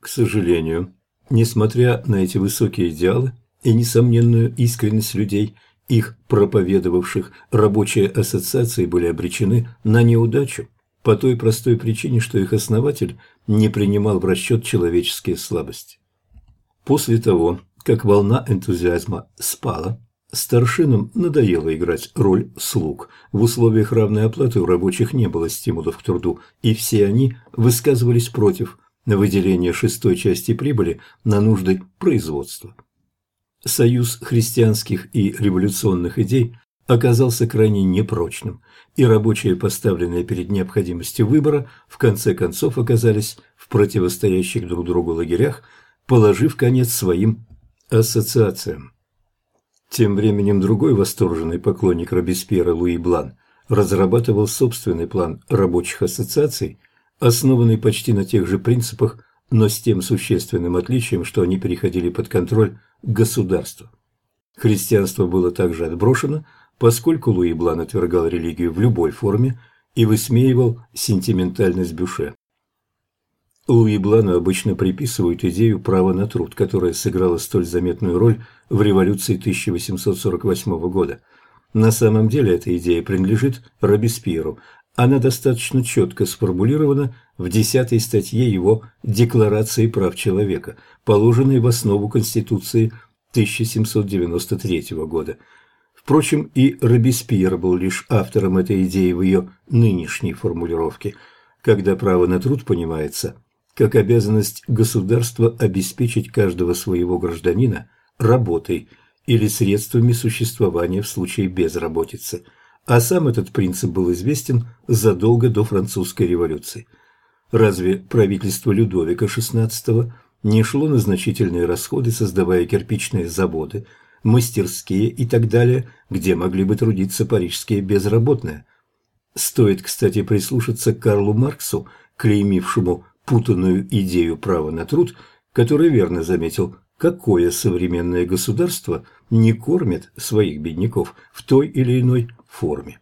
сожалению, несмотря на эти высокие идеалы и несомненную искренность людей, их проповедовавших, рабочие ассоциации были обречены на неудачу по той простой причине, что их основатель не принимал в расчет человеческие слабости. После того, как волна энтузиазма спала, старшинам надоело играть роль слуг. В условиях равной оплаты у рабочих не было стимулов к труду, и все они высказывались против выделения шестой части прибыли на нужды производства. Союз христианских и революционных идей оказался крайне непрочным, и рабочие, поставленные перед необходимостью выбора, в конце концов оказались в противостоящих друг другу лагерях, положив конец своим ассоциациям. Тем временем другой восторженный поклонник Робеспьера Луи Блан разрабатывал собственный план рабочих ассоциаций, основанный почти на тех же принципах, но с тем существенным отличием, что они переходили под контроль государства. Христианство было также отброшено, поскольку Луи Блан отвергал религию в любой форме и высмеивал сентиментальность Бюше. Луи Блану обычно приписывают идею права на труд, которая сыграла столь заметную роль в революции 1848 года. На самом деле эта идея принадлежит Робеспьеру. Она достаточно четко сформулирована в 10-й статье его Декларации прав человека, положенной в основу Конституции 1793 года. Впрочем, и Робеспьер был лишь автором этой идеи в ее нынешней формулировке, когда право на труд понимается как обязанность государства обеспечить каждого своего гражданина работой или средствами существования в случае безработицы. А сам этот принцип был известен задолго до Французской революции. Разве правительство Людовика XVI не шло на значительные расходы, создавая кирпичные заводы, мастерские и так далее, где могли бы трудиться парижские безработные? Стоит, кстати, прислушаться к Карлу Марксу, клеймившему путанную идею права на труд, который верно заметил, какое современное государство не кормит своих бедняков в той или иной форме.